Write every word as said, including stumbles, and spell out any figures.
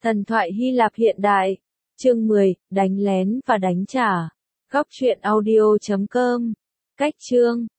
Thần thoại Hy Lạp hiện đại. Chương mười, đánh lén và đánh trả. Góc truyện audio chấm com. Cách chương